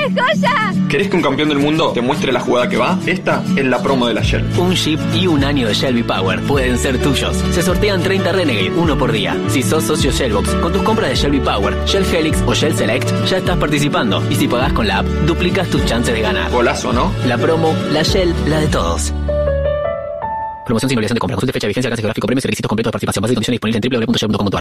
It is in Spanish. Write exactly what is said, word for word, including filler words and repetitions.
joya! ¿Querés que un campeón del mundo te muestre la jugada que va? Esta es la promo de la Shell. Un Jeep y un año de Shell V-Power pueden ser tuyos. Se sortean treinta Renegade, uno por día. Si sos socio Shellbox, con tus compras de Shell V-Power, Shell Helix o Shell Select, ya estás participando. Y si pagás con la app, duplicas tus chances de ganar. Golazo, ¿no? La promo, la Shell, la de todos. Promoción sin obligación de compra. Consulte fecha de vigencia, alcance geográfico, premios y requisitos completos de participación. Bases y condiciones disponibles en doble u doble u doble u punto shell punto com punto a r.